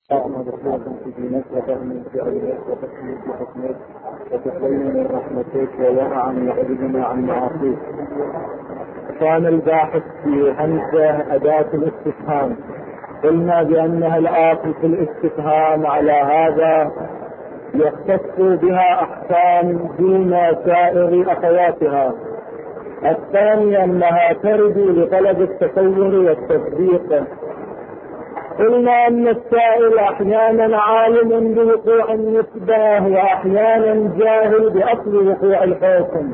وتبين رحمتك ويرعى يحفظنا عن معاصيك. كان الباحث في همزة أداة الاستفهام، قلنا بأنها الآخر في الاستفهام على هذا يختص بها أحكام دون سائر أخواتها. الثاني أنها ترد لطلب التصور والتصديق. قلنا أن السائل أحيانا عالم بوقوع النسبة وأحيانا جاهل بأصل وقوع الحكم.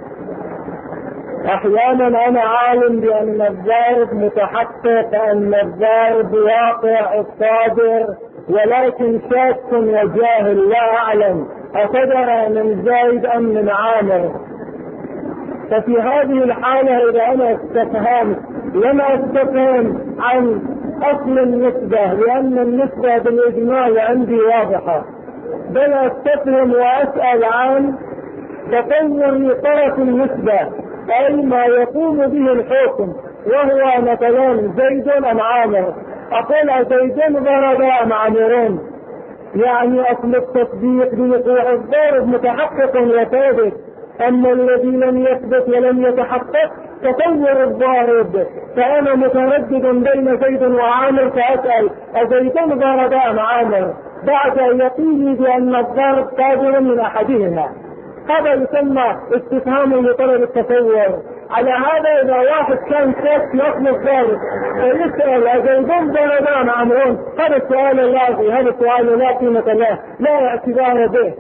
أحيانا أنا عالم بأن الضارب متحقق، أن الضارب واقع الصادر، ولكن شاك وجاهل لا أعلم أقدر من زايد أم من عامر. ففي هذه الحالة إذا أنا استفهمت لم أستفهم عن أصل النسبة، لأن النسبة بالإجمال عندي واضحة، بل أستفهم وأسأل عن تطور طرف النسبة، أي ما يقوم به الحكم، وهو مثلا زيد أم عامر. أقول زيد ضرب أم عامرين، يعني أصل التصديق بوقوع الضرب متحقق وثابت، أما الذي لم يثبت ولم يتحقق تطور الضارب. فأنا متردد بين زيد وعامر، فأسأل أزيد ضرب أم عامر، بعد يقيني بأن الضرب صادر من أحدهما. هذا يسمى استفهام لطلب التصور. على هذا إذا واحد كان شاك في أصل الضارب فيسأل أزيد ضرب أم عامرون، هذا السؤال اللازم، هذا السؤال لا قيمة له، لا اعتبار به.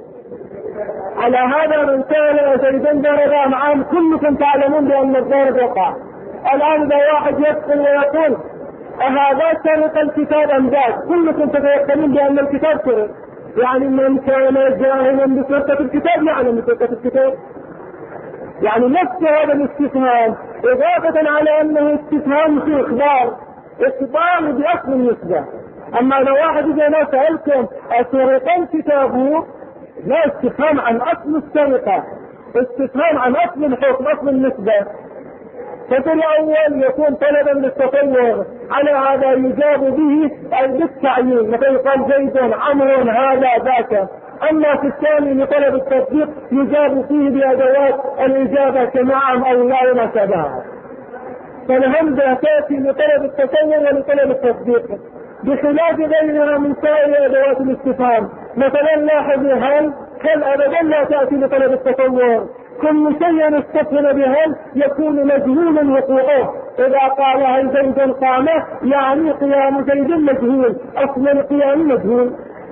على هذا من سأل زيد ضرب أم عامر كلكم تعلمون بأن الضرب وقع. الآن إذا واحد يسأل ويقول أهذا سرق الكتاب أم ذاك، كلكم تتيقنون بأن الكتاب سرق، يعني من كان جاهلا بسرقة الكتاب يعلم بسرقة الكتاب. يعني نفس هذا الاستفهام إضافة على أنه استفهام في إخبار بأصل النسبة. أما لو واحد إذا ما سألكم أسرق الكتاب، لا استفهام عن أصل السرقة، استفهام عن أصل الحكم، أصل النسبة. ففي الأول يكون طلبا للتطور، على هذا يجاب به بالتعيين، مثل قال زيد عمر هذا ذاك. أما في الثاني لطلب التصديق يجاب فيه بأدوات الإجابة كنعم أو لا وما شابهها. فالهمزة تأتي لطلب التصور ولطلب التصديق، بخلاف غيرها من سائر أدوات الاستفهام. مثلا لاحظوا هل أبدا لا تأتي لطلب التصور، كل شيء استفهم بهل يكون مجهول وقوعه. إذا قال هل زيد قام يعني قيام زيد مجهول، أصل القيام مجهول.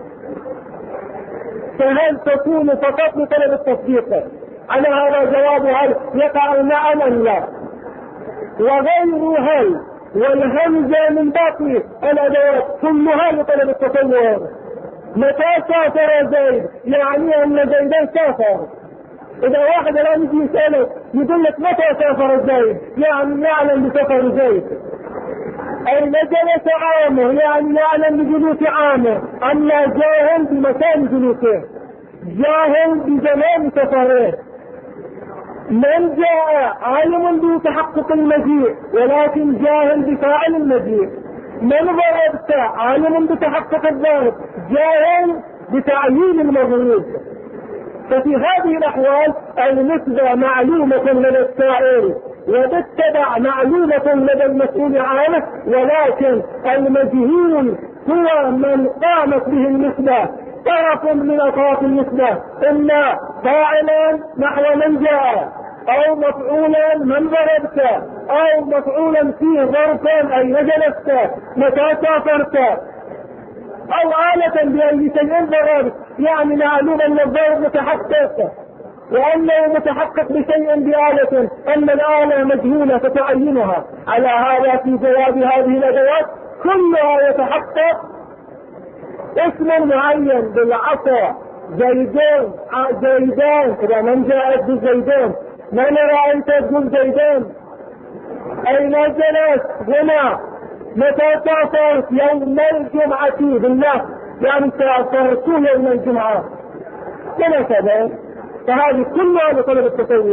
فهل تكون فقط لطلب التصديق؟ على هذا جواب هل يقع نعم أم لا. وغير هل والهمزة من باقي الأدوات كلها لطلب التصور. متى سافر زيد يعني أن زيدا سافر. إذا واحد الآن يجي يسألك يقول لك متى سافر زيد، يعني يعلم بسفر زيد. أين جلس عامه، يعني يعلم بجلوس عامه، أما جاهل بمكان جلوسه، جاهل بزمان سفره. من جاء عالم بتحقق المجيء ولكن جاهل بفاعل المجيء. من ضربت عالم بتحقق الضرب، جاهل بتعيين المضروب. ففي هذه الأحوال النسبة معلومة لدى السائل وبالتبع معلومة لدى المسؤول عنه، ولكن المجهول هو من قامت به النسبة، طرف من أطراف النسبة، إما فاعلا نحو من جاء، أو مفعولا من ضربت، أو مفعولا فيه ظرفا أي جلست، متى سافرت، أو آلة بأي شيء ضربت، يعني معلوم أن الضرب متحقق وأنه متحقق بشيء بآلة، أن الآلة مجهولة فتعينها. على هذا في جواب هذه الأدوات كلها يتحقق اسم معين بالعصا، زيدان، إذا من جاءت بزيدان، من رأيت تقول زيدان، أين جلس هنا، متى سافرت يوم الجمعة بالله، يعني سافرت يوم الجمعة، كما كذا. فهذه كلها لطلب التصور.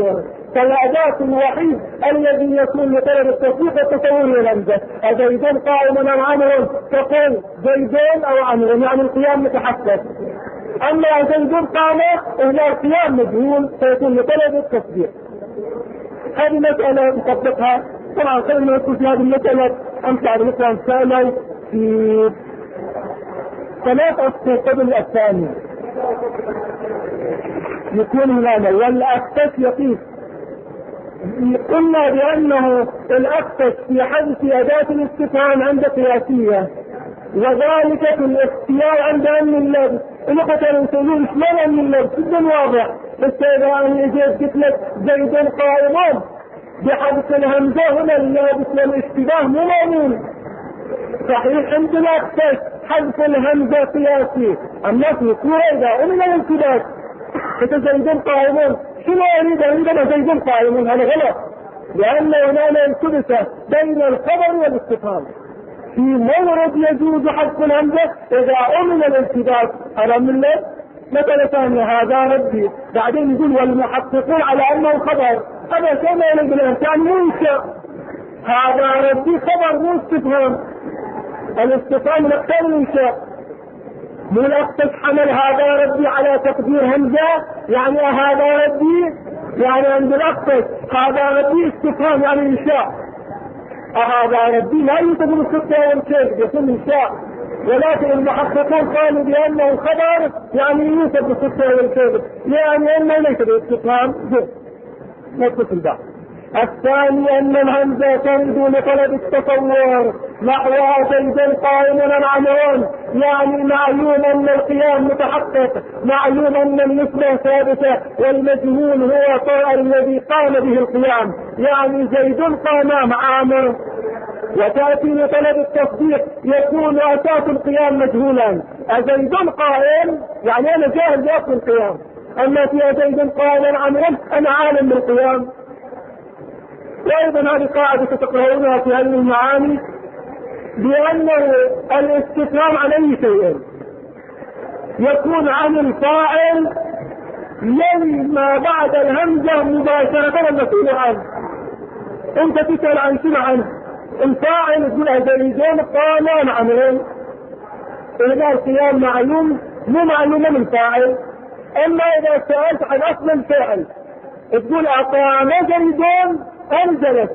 فالأداة الوحيد الذي يكون لطلب التصديق التصور الهمزة. زيد قائم أو عمر تقول زيدين أو عمر، يعني القيام متحقق. أما زيد قام إلى القيام مجهول فيكون لطلب التصديق. هذه مسألة نطبقها. طبعا خلينا نقول في هذه المسألة أمتع بالإسلام سألي في 3 أسطر قبل الثاني يكون هنا والأكتس يقيس. قلنا بأنه الأكتس في حذف أداة الاستفهام عند قياسية، وذلك في الاختيار عند أمن اللبس. الأخوة يقولون شلون أمن اللبس؟ جدا واضح. إذا أنا جيت قلت لك زيد قائم بحذف الهمزة هنا اللابس والاشتباه مو مأمون. صحيح عند الأكتس حذف الهمزة قياسي، أما في صورة إذا أمن الالتباس زيد قائمون شنو أريد عندنا زيد قائمون؟ هذا غلط، لأن هنا التبس بين الخبر والاستفهام. في مورد يجوز حذف الهمزة إذا أمن الالتباس. هذا من اللب مثلا ثانية هذا ربي، بعدين يقول والمحققون على أنه خبر. هذا كما يلي بالأنت يعني مو إنشاء. هذا ربي خبر مو استفهام. الاستفهام من أكثر الإنشاء. مو الأكتس حمل هذا ربي على تقدير همزة، يعني هذا ربي يعني عند الأكتس هذا ربي استفهام يعني إنشاء. هذا ربي لا يوجد الستة والكذب يكون إنشاء، ولكن المحققون قالوا بأنه خبر يعني يوجد الستة والكذب، يعني أنه ليس باستفهام. نقص البعض. الثاني أن الهمزة ترد لطلب التصور نحو زيد قائم عمران، يعني معلوم أن القيام متحقق، معلوم أن النسبة ثابتة، والمجهول هو طائر الذي قام به القيام، يعني زيد قام مع عمرو. وتأتي لطلب التصديق يكون أساس القيام مجهولا. أزيد قائم يعني أنا جاهز لأصل القيام، أما في زيد قائم عمرو أنا عالم بالقيام. وأيضا هذه قاعدة تقرؤونها في هذه المعاني، بأنه الاستفهام عن أي شيء يكون عن الفاعل يلي ما بعد الهمزة مباشرة المسؤول عنه. أنت تسأل عن شنو عنه؟ الفاعل تقول زيدين قام عمرو، إذا القيام معلوم مو معلومة من الفاعل. أما إذا سألت عن أصل الفعل تقول أقام زيدين أم جلس،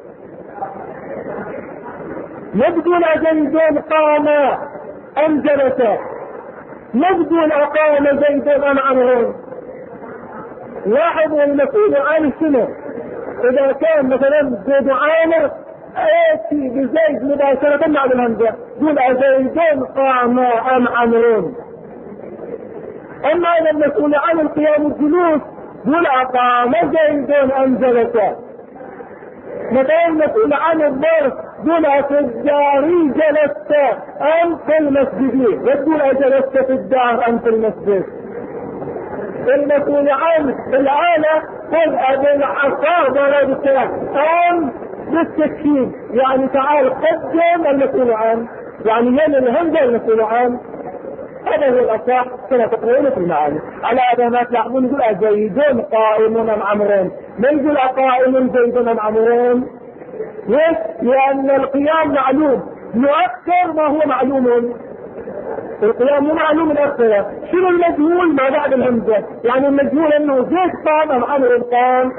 يبدون زيدين قام أم جلس، يبدون أقام زيدين أم عمرو. لاحظوا المسؤول عن شنو؟ إذا كان مثلا زيد عامر آتي بزيد مباشرة مع الهمزة يقول زيدين قام أم عمرو. أما إذا المسؤول عن القيام الجلوس يقول أقام زيدين أم جلس. مثلا المسؤول عن الظرف يقول أتجاري جلست أم في المسجد، يقول أجلست في الدار أم في المسجد. المسؤول عن الآلة قل بالعصا ضربت أم بالسكين، يعني تعال قدم المسؤول عن، يعني يلي الهمزة المسؤول عن. هذا هو الأصح كما تقرؤون في المعاني. على هذا ما تلاحظون يقول زيدون قائم أم عمرو، ما يقول قائم زيد أم عمرو. ليش؟ لأن القيام معلوم يؤثر ما هو معلوم. القيام مو معلوم الأكثر. شنو المجهول ما بعد الهمزة؟ يعني المجهول أنه زيد قام أم عمرو قام.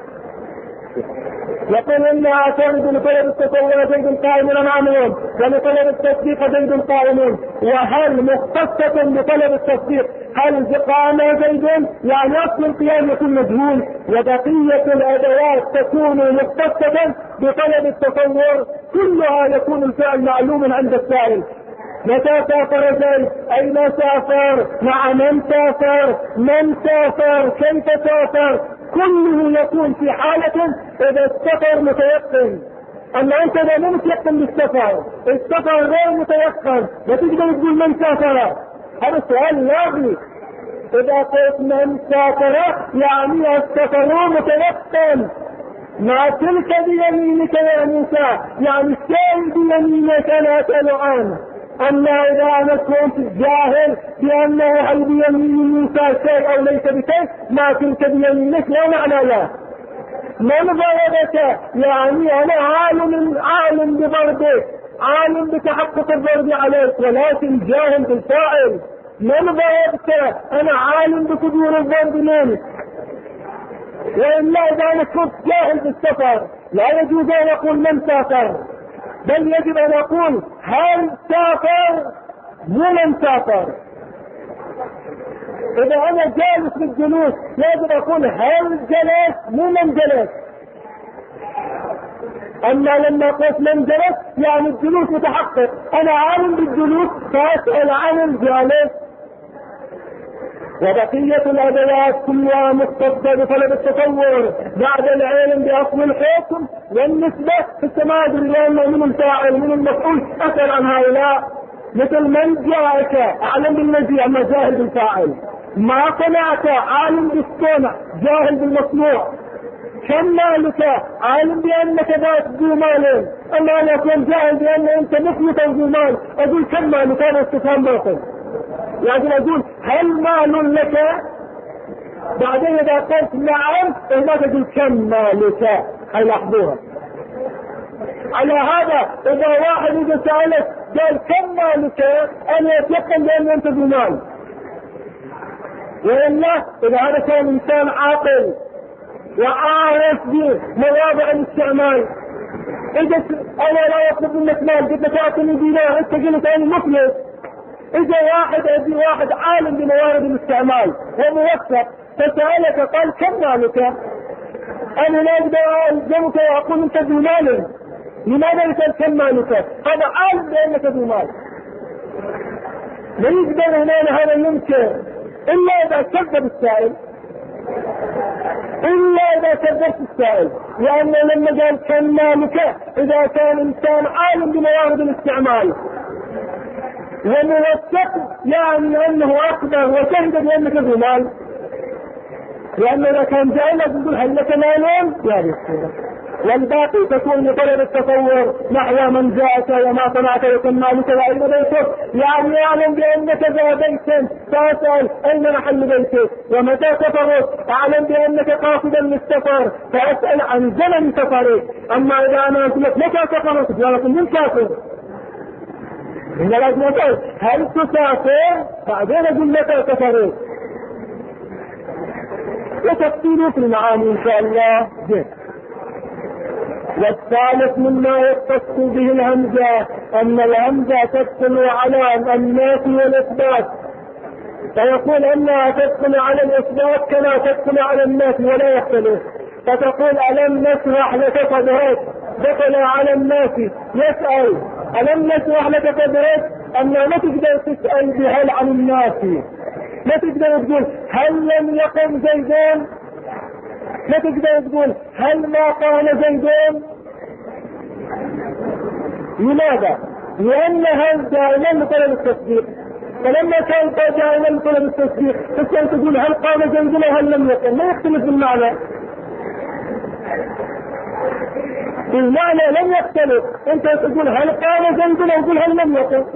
يقول إنها ترد لطلب التصور زيد قائم أم عمرو، ولطلب التصديق زيد قائم. وهل مختصة بطلب التصديق؟ هل قام زيد؟ يعني أصل القيام يكون مجهول، وبقية الأدوات تكون مختصة بطلب التصور. كلها يكون الفعل معلوما عند السائل. متى سافر زيد؟ أين سافر؟ مع من سافر؟ من سافر؟ كيف سافر؟ كله يكون في حالة إذا السفر متيقن. أما أنت إذا مو متيقن بالسفر، السفر غير متيقن، لا تقدر تقول من سافر. هذا السؤال لاغي. إذا قلت من سافر يعني السفر متيقن. ما تلك بيمينك يا موسى، يعني الشيء بيمينك لا أسأل عنه. أما إذا أنا كنت جاهل بأنه هل بيمين موسى شيء أو ليس بشيء، ما تلك بيمينك لا معنى له. من ضربك؟ يعني انا عالم بضربك، عالم بتحقق الضرب عليك، ولكن جاهل بالفاعل. من ضربك؟ انا عالم بقدور الضرب منك. وإلا إذا أنا كنت جاهل بالسفر لا يجوز أن أقول من سافر، بل يجب أن أقول هل سافر مو من سافر. إذا أنا جالس بالجلوس يجب أن أقول هل جلس مو من جلس. أما لما قلت من جلس يعني الجلوس متحقق، أنا عالم بالجلوس فأسأل عن الجالس. وبقية الأدوات كلها مختصة بطلب التصور بعد العلم بأصل الحكم والنسبة في التماثل، لأنه من الفاعل من المفعول أسأل عن هؤلاء. مثل من جاءك أعلم بالمجيء أما جاهل بالفاعل، ما صنعت عالم بالصنع جاهل بالمصنوع، كم مالك عالم بأنك ذات ذو مال أما أنا أكون جاهل بأن أنت مثلك ذو مال، أقول كم مالك هذا استفهام باطل. لكن أقول هل مال لك؟ بعدين إذا قلت نعم هنا تقول كم مالك. هاي لاحظوها. على هذا إذا واحد إذا سألك قال كم مالك أنا يتيقن بأن أنت ذو مال. وإلا إذا هذا كان إنسان عاقل وعارف بمواضع الاستعمال، إذا أنا لا يطلب منك مال قد تعطيني دينار أنت قلت أنا مفلس. إذا واحد عالم بموارد الاستعمال وموثق فسألك قال كم مالك، أنا لا أقدر ألزمك وأقول أنت ذو مال. لماذا يسأل كم مالك؟ هذا عالم بأنك ذو مال. لا يقدر هنا هذا ينكر إلا إذا كذب السائل، لأنه لما قال كم مالك إذا كان إنسان عالم بموارد الاستعمال وموثق يعني أنه أكبر وشهد بأنك ذو مال. لأنه إذا كان جاهلا يقول هل لك مالون يا رسول، والباقي تكون لطلب التصور نحو من جاءك وما صنعت وكم مالك وأين بيتك، يعني يعلم بأنك ذا بيت فأسأل أين محل بيتك، ومتى سفرك أعلم بأنك قاصدا للسفر فأسأل عن زمن سفرك. أما إذا أنا قلت لك متى سفرك فأقول من سافر، إذا لازم أسأل هل تسافر بعدين أقول متى سفرك. وتفصيله في المعاني إن شاء الله جيد. والثالث مما يختص به الهمزة أن الهمزة تدخل على النافي والإثبات، فيقول أنها تدخل على الإثبات كما تدخل على النافي ولا يختلف. فتقول ألم نشرح لك صدرك دخل على النافي، يسأل ألم نشرح لك صدرك أنه ما تقدر تسأل بهل عن النافي، ما تقدر تقول هل لم يقم زيدان، لا تقدر تقول هل ما قال زيدان. لماذا؟ لأن هل دائما لطلب التصديق، فلما كان دائما لطلب التصديق تسأل تقول هل قال زيدان وهل لم يقل، ما يختلف بالمعنى، المعنى لم يختلف. انت تقول هل قال زيدان وتقول هل لم يقل.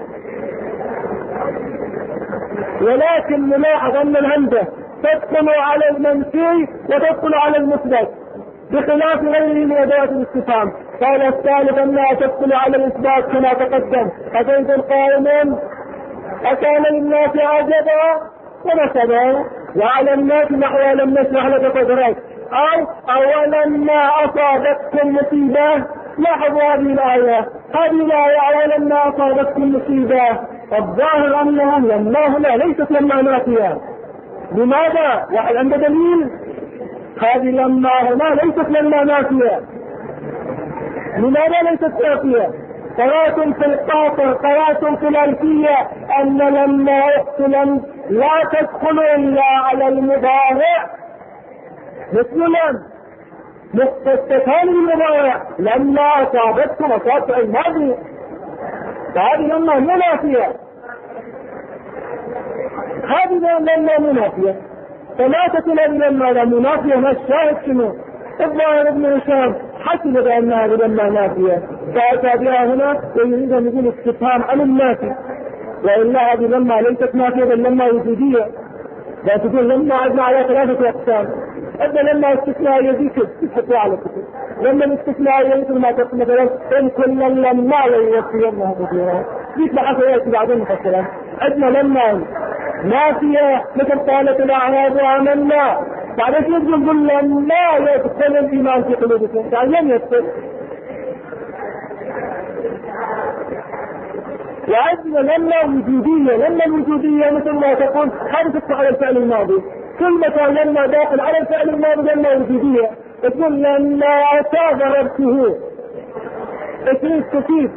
ولكن نلاحظ أن الهمزة تدخل على المنفي وتدخل على المثبت بخلاف غيره من أدوات الاستفهام. قال الثالث أنها تدخل على الإثبات كما تقدم، أزيد قائما أكان للناس عجبا ونسبا، وعلى الناس نحو لم نشرح لك صدرك، أو أولما أصابتكم مصيبة. لاحظوا هذه الآية أولما أصابتكم مصيبة، الظاهر أنها لما هنا ليست لما نافية. لماذا؟ واحد عنده دليل؟ هذه لما هنا ليست لما نافية. لماذا ليست نافية؟ قرأتم في القاطر، قرأتم في الألفية أن لما أختلم لا تدخل إلا على المضارع مثل لم، مختصتان المضارع لما أصابتكم أصابت الماضي، فهذه لما هي نافية، هذه لما منافية. فما تكون لما منافية ما الشاهد شنو؟ الظاهر ابن هشام حسب بأنها لما نافية فأتى بها هنا ويريد أن يقول استفهام عن النافي، وإلا هذه لما ليست نافية بل لما وجودية. لا تقول لما عدنا على ثلاثة أقسام، أنت لما استثناء يزيد تحطوا على كتب، لما الاستثناء مثل ما تقول مثلا إن كنا لما يوفينهم أجورهم، ذيك بحث يأتي بعدين مفصلا. عندنا لما نافية مثل قالت الأعراب آمنا، بعدين يقول لما يدخل الإيمان في قلوبكم، يعني لم يدخل. وعندنا لما وجودية، لما الوجودية مثل ما تقول حدثت على الفعل الماضي، كلمة لما داخل على الفعل الماضي لما وجودية، تقول لما أتى ضربته، اسم تفيد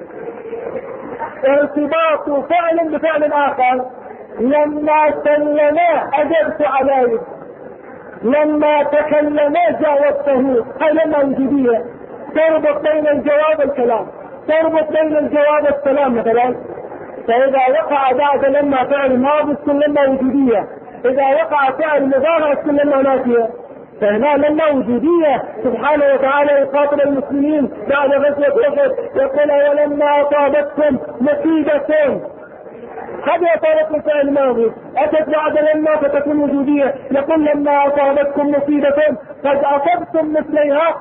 ارتباط فعل بفعل آخر. لما سلما أجبت عليه، لما تكلما جاوبته، هاي لما وجودية تربط بين الجواب والكلام، تربط بين الجواب والسلام مثلا. فإذا وقع بعد لما فعل ماضي تكون لما وجودية، إذا وقع فعل مضارع تكون لما نافية. فهنا لما وجودية سبحانه وتعالى يخاطب المسلمين بعد غزوة أحد يقول ولما أصابتكم مصيبة، هذا أصابتكم فعل ماضي أتت بعد لما فتكون وجودية، يقول لما أصابتكم مصيبة قد أصبتم مثليها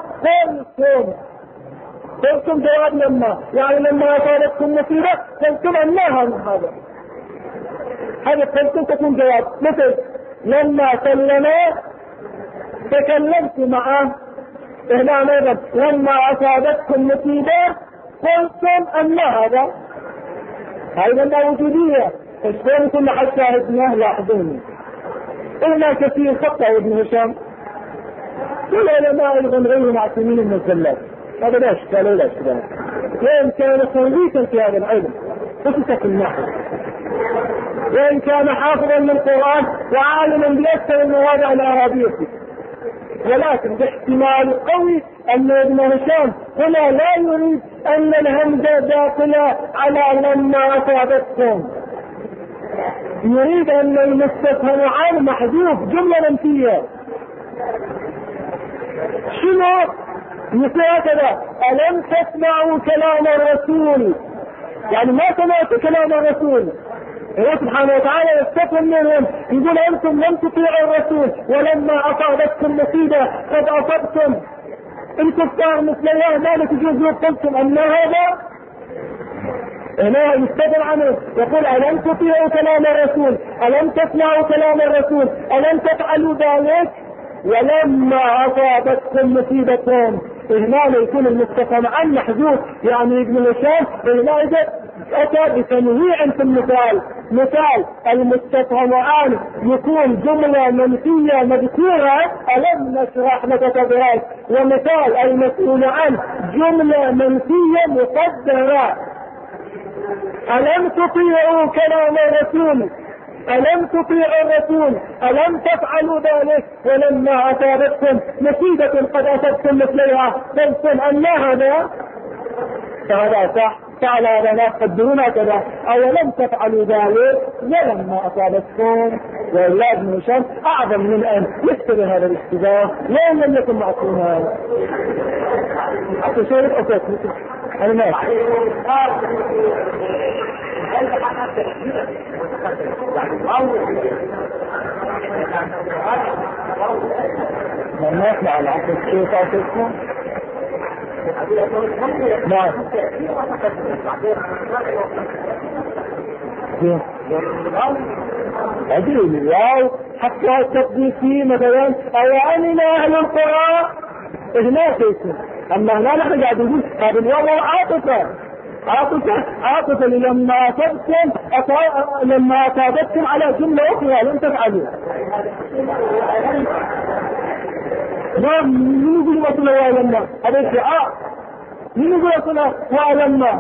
قلتم جواب لما، يعني لما أصابتكم مصيبة قلتم أنها من هذا قلتم تكون جواب. مثل لما سلما تكلمت معه، هنا أيضا لما أصابتكم مصيبة قلتم أن هذا، هاي لما وجودية. فشكون كل حد شاهدنا لاحظوني قلنا كثير خطأ ابن هشام والعلماء أيضا غير معصومين من الزلات، هذا لا اشكال ولا اشكال، وإن كان خليفا في هذا العلم خصوصا النحو، وإن كان حافظا للقرآن وعالما بأكثر المواضع العربية، ولكن باحتمال قوي أن ابن هشام هنا لا يريد أن الهمزة داخلة على لما أصابتكم، يريد أن المستفهم عن محذوف جملة منفية. شنو مثل كذا ألم تسمعوا كلام الرسول، يعني ما سمعت كلام الرسول. الله سبحانه وتعالى يستفهم منهم يقول أنتم لم تطيعوا الرسول ولما أصابتكم مصيبة قد أصبتم الكفار مثل الله ما تجوزوا قلتم أن هذا. هنا يستدل عنه يقول ألم تطيعوا كلام الرسول، ألم تسمعوا كلام الرسول، ألم تفعلوا ذلك ولما أصابتكم مصيبة. هنا يكون المستفهم عن محذوف، يعني ابن هشام هنا أتى بتنويع في المثال. مثال المستفهم عن يكون جملة منفية مذكورة ألم نشرح لك صدرك، ومثال المسؤول عن جملة منفية مقدرة ألم تطيعوا كلام الرسول، ألم تطيعوا الرسول، ألم تفعلوا ذلك ولما أصابتكم مصيبة قد أصبتم مثلها قلتم أن هذا. فهذا صح، فعل هذا ناس قدرون كذا، أولم تفعلوا ذلك ولما أصابتكم. والله ابن هشام أعظم من أن يشتري هذا الاشتباه لأن لم يكن معصوما. حتى شارك أساس أنا ما ما يسمع العقل الشيء اسمه نعم أدري الواو حتى التقديسي مثلا أو أمن أهل القرى هناك يكون، أما هنا نحن قاعد نقول هذا الواو عاطفة لما أصابتكم على جملة أخرى لم تفعلوا. نعم من يقول مثلا ولما هذا الشيء من يقول مثلا ولما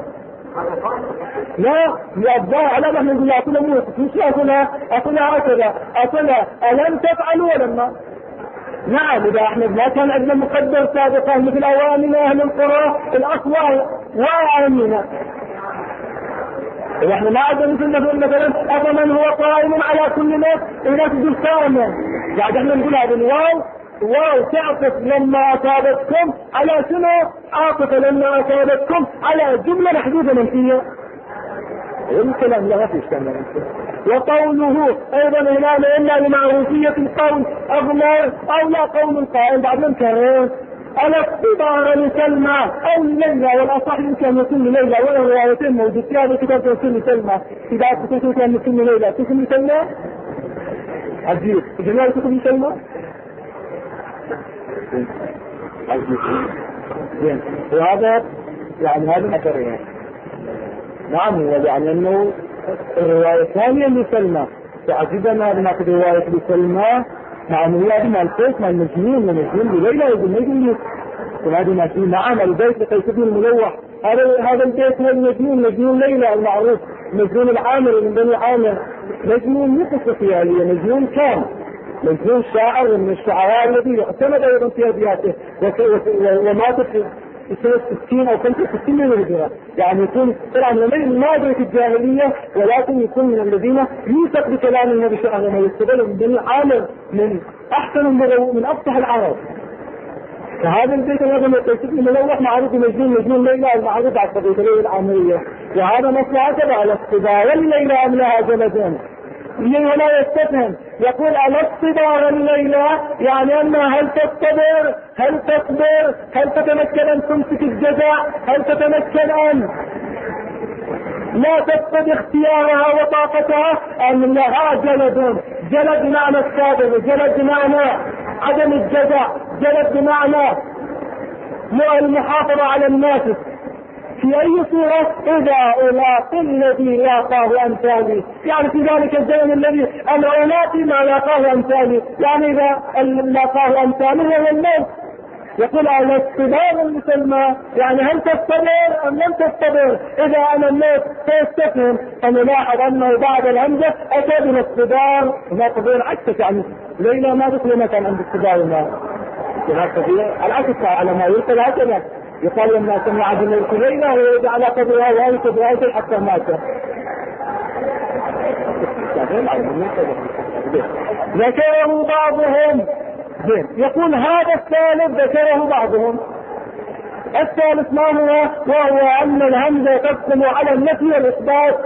لا يبدأ على ما نقول لا أقول موت مش أقول هكذا أقول ألم تفعلوا ولما. نعم إذا احنا ما كان عندنا مقدر سابقا مثل أوامن أهل القرى الأصوات وأوامنا، إذا احنا ما عندنا مثلا أفمن هو قائم على كل ناس الناس تقول قائما، يعني احنا نقول هذا الواو تعطف لما أصابتكم على شنو؟ عاطفة لما أصابتكم على جملة محدودة منفية. الكلام لا فيش كلام. وقوله ايضا هنا الا لمعروفية القول اضمر او لا قول القائل بعد من كان الاختبار لسلمى او ليلى، والاصح يمكن يكون ليلى، والروايتين موجودتين هذا كتاب يكون لسلمى. اذا كنت كان يكون ليلى تكون لسلمى عجيب جميع تكون لسلمى عجيب زين. وهذا يعني هذا اثر يعني نعم يعني انه الرواية الثانية لسلمى تعجبنا هذه رواية لسلمى مع الولاد مع القيس مع المجنون بليلى يقول ما يقول وهذا ما فيه نعم البيت لقيس بن الملوح. هذا البيت هو المجنون، مجنون ليلى المعروف، مجنون العامر من بني عامر، مجنون مو قصة خيالية، مجنون كان مجنون شاعر من الشعراء الذي اعتمد ايضا في ابياته ومات في سنة 60 او 65 من الهجرة. يعني يكون طبعا من مادرة الجاهلية ولكن يكون من الذين يوثق بكلام النبي صلى الله عليه وسلم ويستدل من بني عامر من احسن من افصح العرب. فهذا البيت الذي يقصد ملوح معروف مجنون ليلى المعروف على قضية ليلى العامرية. وهذا مصلحة على الصبا وليلى أم لها جلدين ولا يستفهم. يقول على الصبا وليلى يعني أنها هل تصبر هل تصبر هل تتمكن أن تمسك الجزاء هل تتمكن أن لا تفقد اختيارها وطاقتها أم لها جلد بمعنى الصابر، جلد بمعنى عدم الجزاء، جلد بمعنى المحافظة على الناس. في أي صورة؟ إذا ألاقي الذي لاقاه أمثالي، يعني في ذلك الزمن الذي أنا ألاقي ما لاقاه أمثالي، يعني إذا لاقاه أمثالي هو الموت. يقول على الصبار المسلمة يعني هل تستمر أم لم تستمر؟ إذا أنا الموت سيستفهم. فنلاحظ أنه بعد الهمزة أتى من الصبار ما قبل عكسك، يعني ليلى ما دخل ما كان عند الصبار الماء العكس على ما يلقى هكذا يقال لما سمع عبد الملك ليلى ويجعل على قبرها ويكتب رأيته حتى مات. ذكره بعضهم يقول هذا الثالث ذكره بعضهم. الثالث ما هو؟ وهو أن الهمزة تقسم على النفي والإثبات،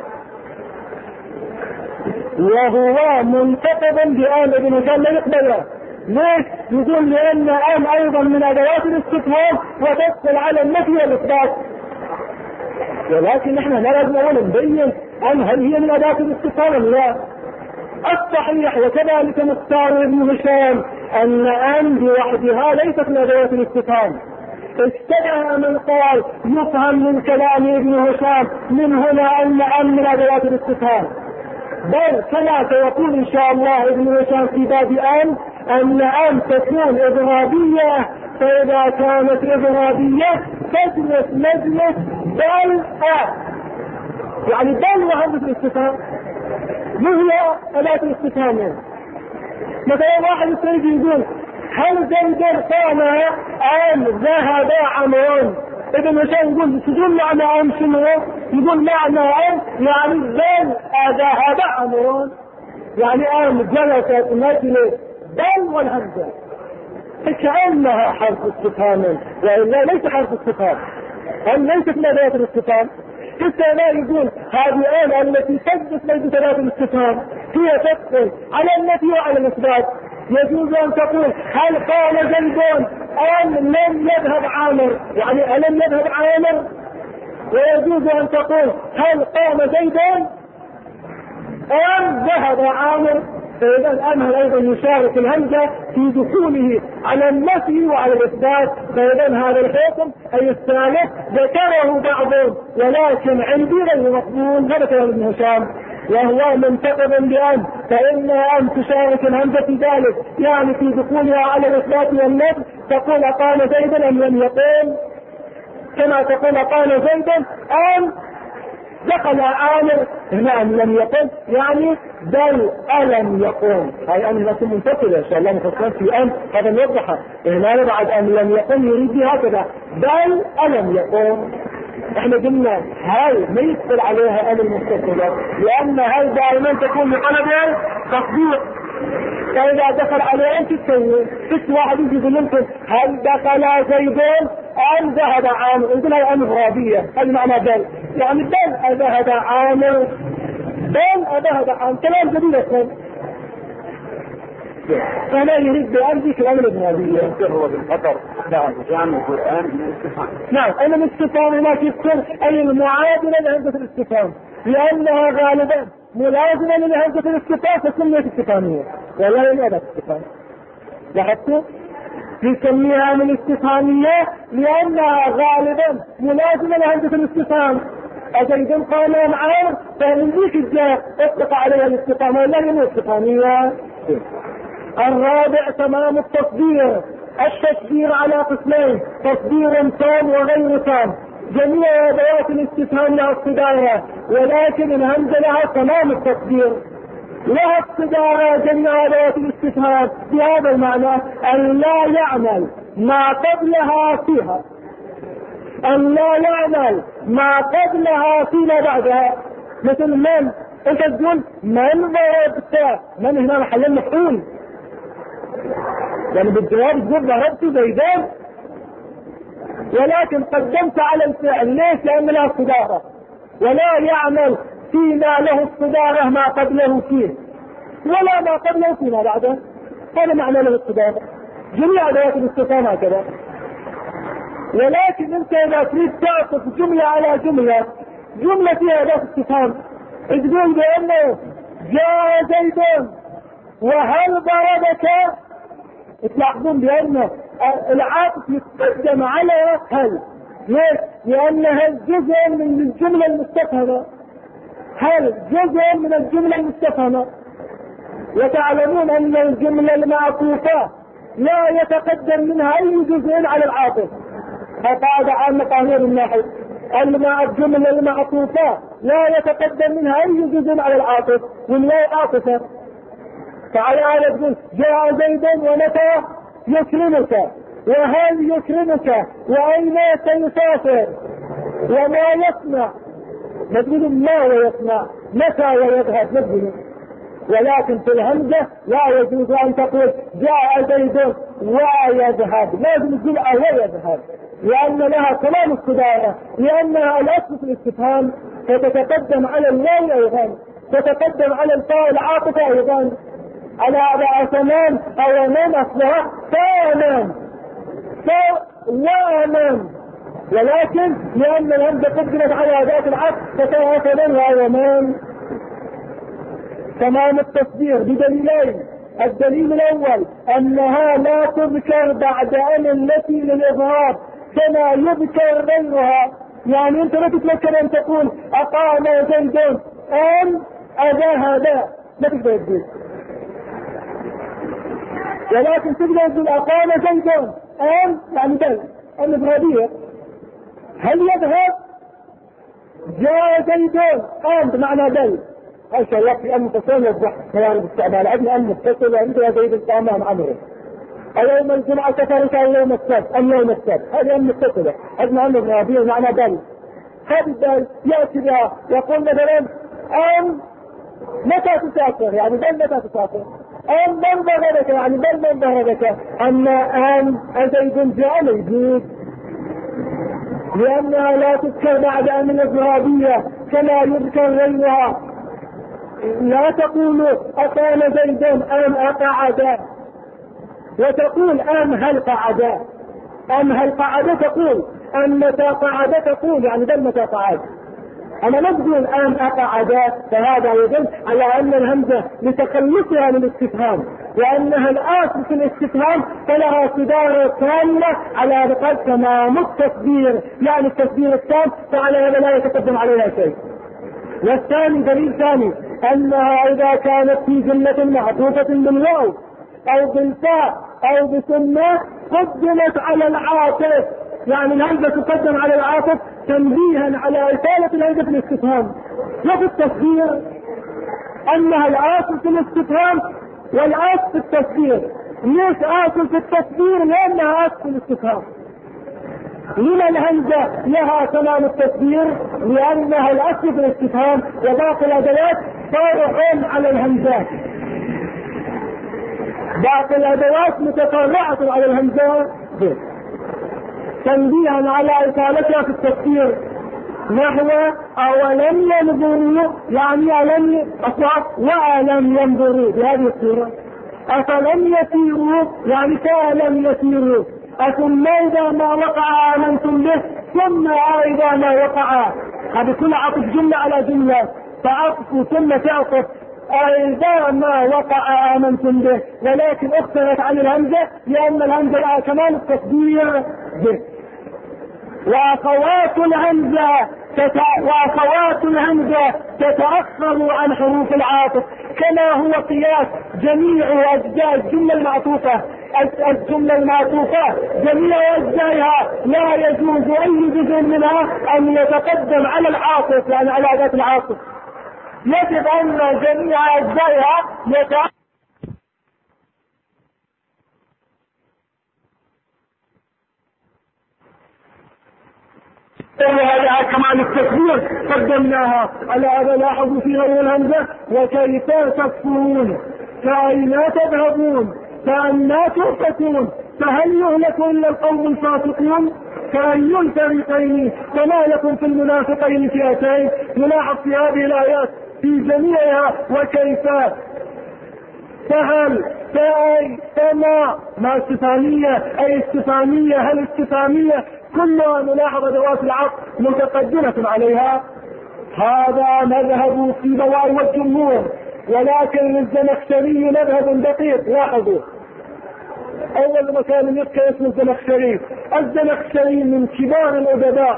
وهو منتقد بآن ابن هشام لا يقبله. ليش؟ يقول لأن آن أيضا من أدوات الاستفهام وتدخل على النفي والإثبات، ولكن نحن لا لازم أولا نبين أن هل هي من أدوات الاستفهام لا. الصحيح وكذلك مختار ابن هشام أن بوحدها ليست من أدوات الاستفهام. استدعى من قال يفهم من كلام ابن هشام من هنا أن من أدوات الاستفهام، بل كما سيقول إن شاء الله ابن هشام في باب أن تكون إضرابية، فإذا كانت إضرابية تجلس مجلس بل يعني بل وهمزة الاستفهام. ما هي أداة الاستفهام؟ مثلا واحد يستيقظ يقول هل زيد قام أم ذهب عمرو؟ ابن هشام يقول تقول معنى أم شنو؟ يقول معنى أم يعني بل ذهب عمرو، يعني أم جلست مجلس بل والهمزة كأنها حرف استفهام، وإلا ليس حرف استفهام، أم ليست من أدوات الاستفهام. لا يقول هذه الآن التي تجلس ليس أدوات الاستفهام هي تدخل على النفي وعلى الإثبات. يجوز أن تقول هل قام زيد أم لم يذهب عامر، يعني ألم يذهب عامر، ويجوز أن تقول هل قام زيد أم ذهب عامر. فإذا الأمر أيضا يشارك الهمزة في دخوله على النفي وعلى الإثبات. فإذا هذا الحكم أي الثالث ذكره بعضهم ولكن عندي غير مقبول. هذا كلام ابن هشام وهو منتقد بأن فإن أن تشارك الهمزة في ذلك، يعني في دخولها على الإثبات والنفي. تقول أقام زيدا أم لم يقوم، كما تقول أقام زيدا أم دخل عامر هنا أم لم يقوم، يعني بل ألم يقوم. هاي أن لكم منتقلة إن شاء الله مفصلات في أن هذا موضحة هنا بعد أم لم يقوم يريد هكذا بل ألم يقوم. احنا قلنا هاي ما يدخل عليها أم المستقلة، لأن هاي دائما تكون لطلب تطبيق. فإذا دخل عليه أنت تسوي ست واحد يجي يقول لكم هل دخل زيدون أم ذهب عامر، يقول هاي أم غرابية، هذا معنى بل. يعني بل أذهب عامر، بل أذهب عامر كلام جديد أصلا. فلا يريد بأمرك الأمر الإبراهيمية هو بالقدر لا جامع القرآن من الاستفهام. نعم أنا الاستفهام هناك يذكر أي المعادلة لهمزة الاستفهام، لأنها غالبا ملازمة لهمزة الاستفهام فسميت استفهامية ولا لأداة استفهام. لاحظتوا؟ يسميها من الاستفهامية لأنها غالبا ملازمة لهمزة الاستفهام. أجيد قام معه فمن ذيك الجهة اطلق عليها الاستفهام ولا من الاستفهامية. الرابع تمام التصدير. التصدير على قسمين، تصدير تام وغير تام. جميع ادوات الاستفهام لها الصدارة، ولكن الهمزة لها تمام التصدير. لها الصدارة جميع ادوات الاستفهام بهذا المعنى ان لا يعمل ما قبلها فيها، ان لا يعمل ما قبلها فيما بعدها. مثل من، انت تقول من ضربت، من هنا محل مفعول، يعني بالجواب تقول ضربت زيدان، ولكن قدمت على الفعل. ليش؟ لأن له الصدارة، ولا يعمل فيما له الصدارة ما قبله فيه، ولا ما قبله فيما بعده. هذا معنى له الصدارة. جميع أدوات الاستفهام هكذا. ولكن انت اذا تريد تعطف جملة على جملة، جملة فيها أداة استفهام، تقول بأنه جاء زيد وهل ضربك، تلاحظون بأن العاطف يتقدم على هل. ليش؟ لأنها جزء من الجملة المستفهمة، هل جزء من الجملة المستفهمة. وتعلمون أن الجملة المعطوفة لا يتقدم منها أي جزء على العاطف. هذا عامة قانون النحو، الجملة المعطوفة لا يتقدم منها أي جزء على العاطف، والواو عاطفة. فعلى هذا تقول جاء زيد ومتى يكرمك، وهل يكرمك، وأين سيسافر، وما يصنع. نقول ما ويصنع، متى ويذهب نقول. ولكن في الهمزة لا يجوز أن تقول جاء زيد ويذهب، لازم تقول ويذهب، لأن لها تمام الصدارة، لأنها الأصل في الاستفهام، فتتقدم على الواو أيضا، تتقدم على الفاء العاطفة أيضا، على تمام أو أمام أصلها تمام وأمام. ولكن لأن الهمزة قدمت على أداة العطف فتتقدم على أمام. تمام التصدير بدليلين. الدليل الأول أنها لا تذكر بعد أن التي للإظهار كما يذكر غيرها. يعني أنت لا تتذكر أن تقول أقام زيد أم أذهب، لا تقدر تقول، ولكن تقدر تقول أقام زيد أم، يعني بل الإبرادية. هل يذهب؟ جاء زيد أم بمعنى بل. هذا شيء يكفي أن متصل يوضح كلام الاستعمال. عندنا أن متصل عندنا زيد القامة عمره. يوم الجمعة كفرك أو يوم السبت أم يوم السبت، هذه أن متصلة. عندنا أن الإبرادية معنى بل. هذه البل يأتي بها يقول مثلا أم متى تسافر، يعني بل متى تسافر. أم من ضربك، يعني بل من ضربك. أما أم زيد جاء موجود، لأنها لا تذكر بعد أم الإضرابية كما يذكر غيرها. لا تقول أقام زيد أم أقعد، وتقول أم هل قعد، أم هل قعد تقول، أم متى قعد تقول، يعني بل متى قعد. أما نقول أم أقعد، فهذا يدل على أن الهمزة لتخلصها من الاستفهام، وأنها الآصل في الاستفهام فلها صدارة كاملة على قد تمام التصدير، يعني التصدير التام، فعلى هذا لا يتقدم عليها شيء. والثاني دليل ثاني أنها إذا كانت في جملة معطوفة بالواو أو بالفاء أو بسمة قدمت على العاطف، يعني الهمزة تقدم على العاطف تنبيها على إثارة الهمزة في الاستفهام. وفي التصدير أنها الأصل في الاستفهام والأصل في التصدير. ليش أصل في التصدير؟ لأنها أصل في الاستفهام. لما الهمزة لها تمام التصدير؟ لأنها الأصل في الاستفهام، وباقي الأدوات طارئون على الهمزات، باقي الأدوات متفرعة على الهمزة تنبيها على إطالتها في التصدير. نحو أولم ينظروا، يعني ألم وألم ينظروا بهذه الصورة. أفلم يسيروا يعني كألم يسيروا. ثم إذا ما وقع آمنتم به، ثم إذا ما وقع. هذه كل عطف جملة على جملة، فعطف ثم تعطف إذا ما وقع آمنتم به، ولكن اختلت عن الهمزة لأن الهمزة لها كمان التصدير به. وأخوات الهمزة تتأخر عن حروف العاطف، كما هو قياس جميع أجزاء الجملة المعطوفة. الجملة المعطوفة جميع أجزائها لا يجوز أي جزء منها أن يتقدم على العاطف، يعني على أداة العاطف. يجب أن جميع أجزائها وهذا كمان التكبير قدمناها على هذا. لاحظوا في غير الهمزة وكيف تكفرون، فأين تذهبون، فأنا تؤفكون، فهل يهلك إلا القوم الفاسقون، فأي الفريقين، فما لكم في المنافقين فئتين. نلاحظ في هذه الآيات في جميعها وكيف، فهل، فأي، فما، ما استفهامية، أي استفهامية، هل استفهامية، كلها نلاحظ أدوات العطف متقدمة عليها. هذا مذهب السيبويه والجمهور، ولكن للزمخشري مذهب دقيق. لاحظوا أول مكان يذكر اسم الزمخشري. الزمخشري من كبار الأدباء،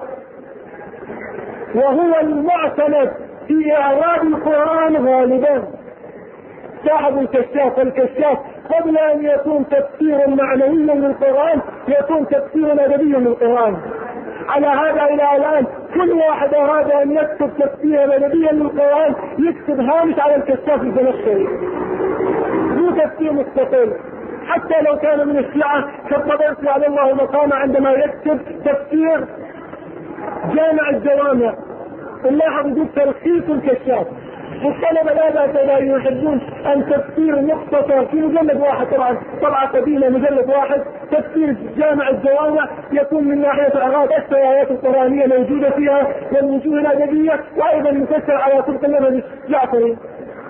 وهو المعتمد في إعراب القرآن غالبا. صاحب الكشاف، الكشاف قبل أن يكون تفسير معنوي للقرآن يكون تفسير أدبي للقرآن. على هذا إلى الآن كل واحد أراد أن يكتب تفسير أدبيا للقرآن يكتب هامش على الكشاف الزمخشري، مو تفسير مستقل. حتى لو كان من الشيعة كالطبرسي على الله مقامه عندما يكتب تفسير جامع الجوامع، نلاحظ يقول تلخيص الكشاف. والطلبة لا يحبون أن تفسير مختصر في مجلد واحد، طبعا قديمة مجلد واحد، تفسير جامع الجوامع يكون من ناحية إعراب الآيات القرآنية موجودة فيها والوجوه الأدبية، وأيضا يفسر على طرق المذهب الجعفري.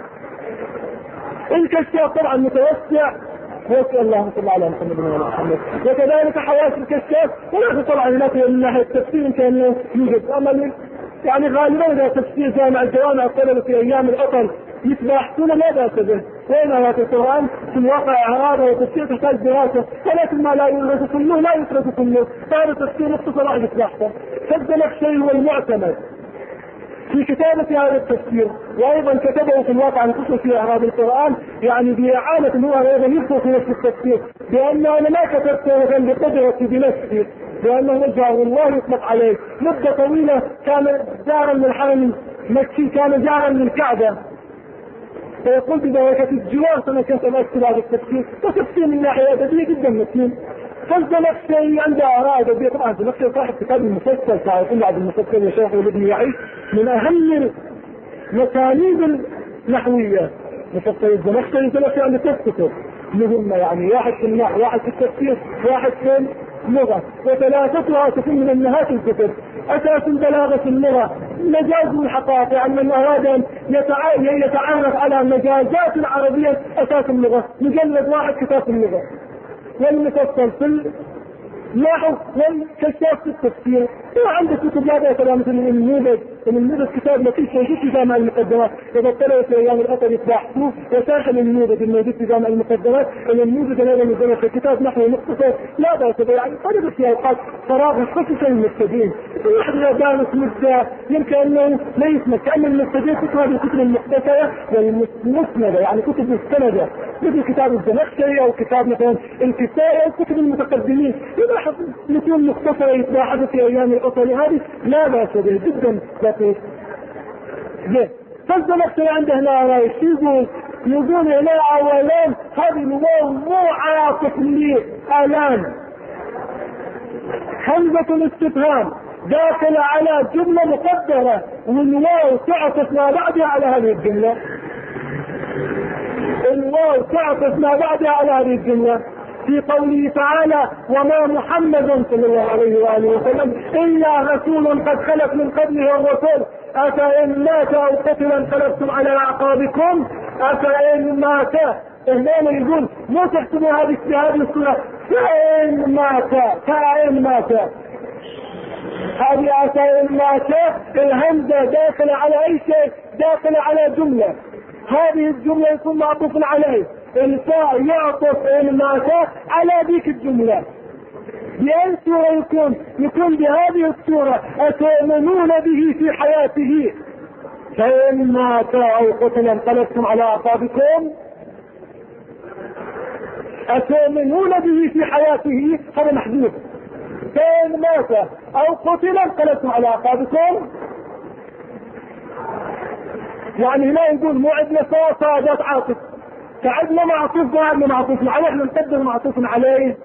الكشاف طبعا متوسع، واسأل الله صلى على محمد وعلى محمد. وكذلك حواس الكشاف ولكن طبعا هناك من ناحية التفسير كان يوجد أمل، يعني غالبا إذا تفسير جامع الجوامع الطلبة في أيام العطل يتباحثون لا بأس به، وين آيات القرآن في الواقع هذا وتفسير تحتاج دراسة، ولكن ما لا يدرس كله لا يدرس كله، فهذا تفسير مختصر واحد يتباحثه. فالزمخشري هو المعتمد في كتابة هذا التفسير، وأيضا كتبه في الواقع الخصوصي في إعراب القرآن، يعني بإعانة هو أيضا يذكر في نفس التفسير بأنه أنا ما كتبته بقدرتي بنفسي، لأنه وجهه الله يطلق عليه. مدة طويلة كان جارا للحرم المكي، كان جارا للكعبة، فيقول ببركة الجوار أنا كنت أكتب هذا التفسير، وتفسير من ناحية أدبية جدا متين. فالزمخشري عنده آراء أدبية. طبعا الزمخشري صاحب كتاب المفصل، تعرفون بعد المفصل يا شيخ ولد يعيش من أهم المسانيد النحوية. مفصل الزمخشري عنده 3 كتب مهمة، يعني واحد في النحو، واحد في التفسير، واحد في اللغة، وثلاثتها تكون من أمهات الكتب. أساس البلاغة في اللغة، مجاز الحقائق، يعني من أراد أن يتعرف على مجازات العربية أساس اللغة، مجلد واحد كتاب اللغة. والمفصل في لاحظ والكشاف في التفسير. وعنده كتب لا بأس بها مثل النموذج كتاب لطيف موجود في جامع المقدمات، إذا طلعوا في أيام العطل يتباحثوه، وساخن النموذج الموجود في جامع المقدمات، النموذج الذي نزل في كتاب نحو مختصر لا بأس بها، يعني طلبت في أوقات فراغ خصوصا المبتدئين. واحد دارس مدة يمكن أنه لا يسمع، كأن المبتدئين تقرأ الكتب المختصرة والمسندة، يعني كتب مستندة مثل كتاب الزمخشري أو كتاب مثلا الكسائي أو كتب المتقدمين، يلاحظ متون مختصرة يتباحث في أيام العطل، هذه لا بأس به جدا لطيف. فالزمخشري عنده هنا رأي يقول هنا أولان هذه الواو مو عاطف لي الآن، همزة الاستفهام داخل على جملة مقدرة والواو تعطف ما بعدها على هذه الجملة، الواو تعطف ما بعدها على هذه الجملة. في قوله تعالى وما محمد صلى الله عليه وآله وسلم إلا رسول قد خلت من قبله الرسل أفإن مات أو قتل انقلبتم على أعقابكم أفإن مات. هنا يقول مو تحسبوا هذه السورة فإن مات هذه أفإن مات الهمزة داخلة على أي شيء، داخلة على جملة، هذه الجملة يكون معطوف عليه، الفاء يعطف إن مات على ذيك الجملة. بأي سورة يكون بهذه السورة أتؤمنون به في حياته فإن مات أو قتل انقلبتم على أعقابكم. أتؤمنون به في حياته هذا محذوف، فإن مات أو قتل انقلبتم على أعقابكم. يعني هنا يقول مو عندنا صادات عاطف، فعندنا معطوف وعندنا معطوف عليه، احنا نقدر معطوف عليه.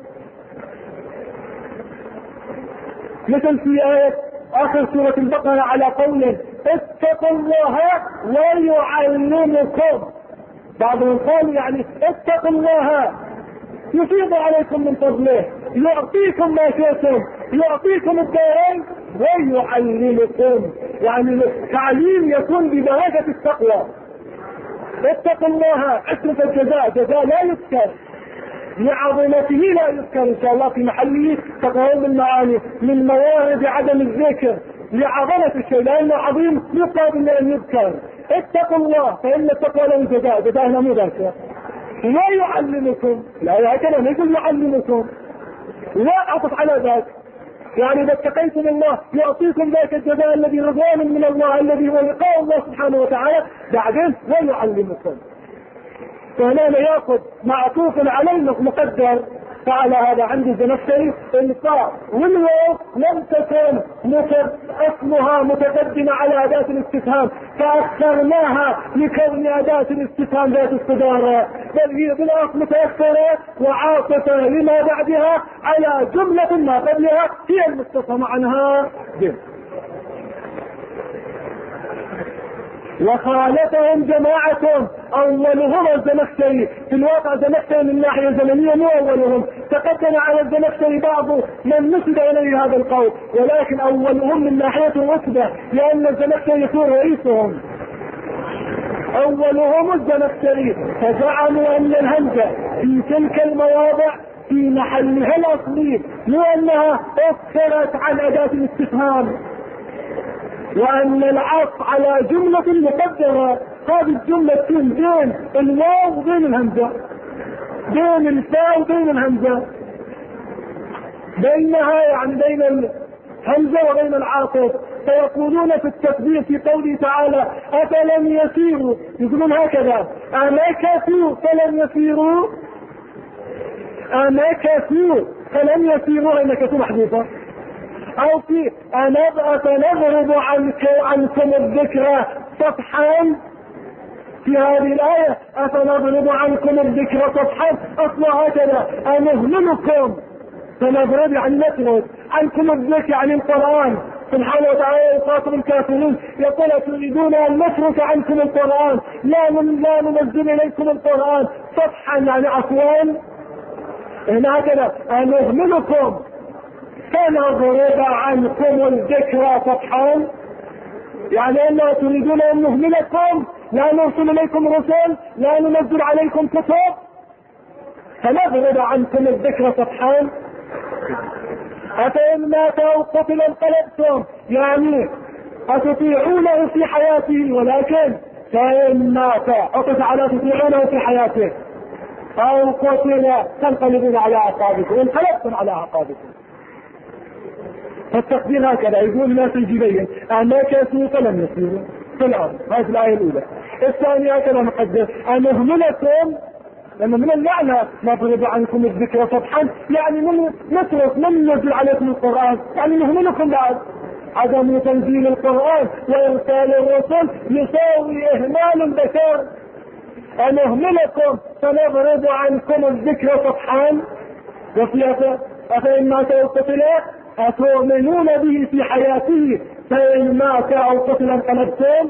مثل في آية آخر سورة البقرة على قوله اتقوا الله ويعلمكم. بعضهم قالوا يعني اتقوا الله يفيض عليكم من فضله، يعطيكم ما شئتم، يعطيكم الدارين ويعلمكم، يعني التعليم يكون بدرجة التقوى. اتقوا الله اسم الجزاء، جزاء لا يذكر لعظمته لا يذكر ان شاء الله في محله، تقوم المعاني من موارد عدم الذكر لعظمة الشيء لانه عظيم يقابل ان يذكر. اتقوا الله فان التقوى له جزاء، جزاء هنا مو ذاكر. لا يعلمكم، لا هكذا يقول يعلمكم، لا اعطف على ذاك، يعني اذا اتقيتم الله يعطيكم ذاك الجزاء الذي رضوان من الله الذي هو لقاء الله سبحانه وتعالى، بعدين لا يعلمكم. فهنا ياخذ معطوف عليه مقدر. فعلى هذا عند الزمخشري الفاء والواو لم تكن اسمها متقدمة على أداة الاستفهام فأخرناها لكون أداة الاستفهام ذات الصدارة، بل هي بالأصل متأخرة وعاطفة لما بعدها على جملة ما قبلها هي المستفهم عنها به. وخالفهم جماعة أولهم الزمخشري، في الواقع الزمخشري من ناحية زمنية مو أولهم، تقدم على الزمخشري بعض من نسب إليه هذا القول، ولكن أولهم من ناحية الرتبة لأن الزمخشري يكون رئيسهم. أولهم الزمخشري، فزعموا أن الهمزة في تلك المواضع في محلها الأصلي لأنها أخرت عن أداة الاستفهام، وأن العطف على جملة مقدرة، هذه الجملة تكون بين الواو وبين الهمزة، بين الفاء وبين الهمزة، بينها يعني بين الهمزة وبين العاطف. فيقولون في التكبير في قوله تعالى أفلم يسيروا، يقولون هكذا أمكثوا فلم يسيروا، أمكثوا فلم يسيروا، أمكثوا محذوفة. أو في أفنضرب عنكم الذكرى صفحا، في هذه الآية أفنضرب عنكم الذكرى صفحا أصلا هكذا أنهملكم، فنضرب يعني نترك عنكم الذكر عن القرآن سبحانه وتعالى يخاطب الكافرين يقول تريدون أن نترك عنكم القرآن لا ننزل إليكم القرآن صفحا يعني عفوا. هنا هكذا أنهملكم فنضرب عنكم الذكرى صفحا، يعني أنه تريدون أن نهملكم، لا نرسل إليكم رسل، لا ننزل عليكم كتب، فنضرب عنكم الذكرى صفحا. أفإن مات أو قتل انقلبتم، يعني أتطيعونه في حياته، ولكن فإن مات أقف على تطيعونه في حياته أو قتل تنقلبون على أعقابكم، انقلبتم على أعقابكم. فالتقدير هكذا يقول الناس الجبين أمكثوا فلم يسيروا في الأرض، هذه الآية الأولى. الثانية هكذا مقدر أنهملكم، لأن من المعنى نضرب عنكم الذكر صفحا يعني نترك من ينزل عليكم القرآن، يعني نهملكم بعد. عدم تنزيل القرآن وإرسال الرسل يساوي إهمال البشر. أنهملكم فنضرب عنكم الذكر صفحا. وفي أفإن مات أو قتل أتؤمنون به في حياته فإن مات أو قتل انقلبتم.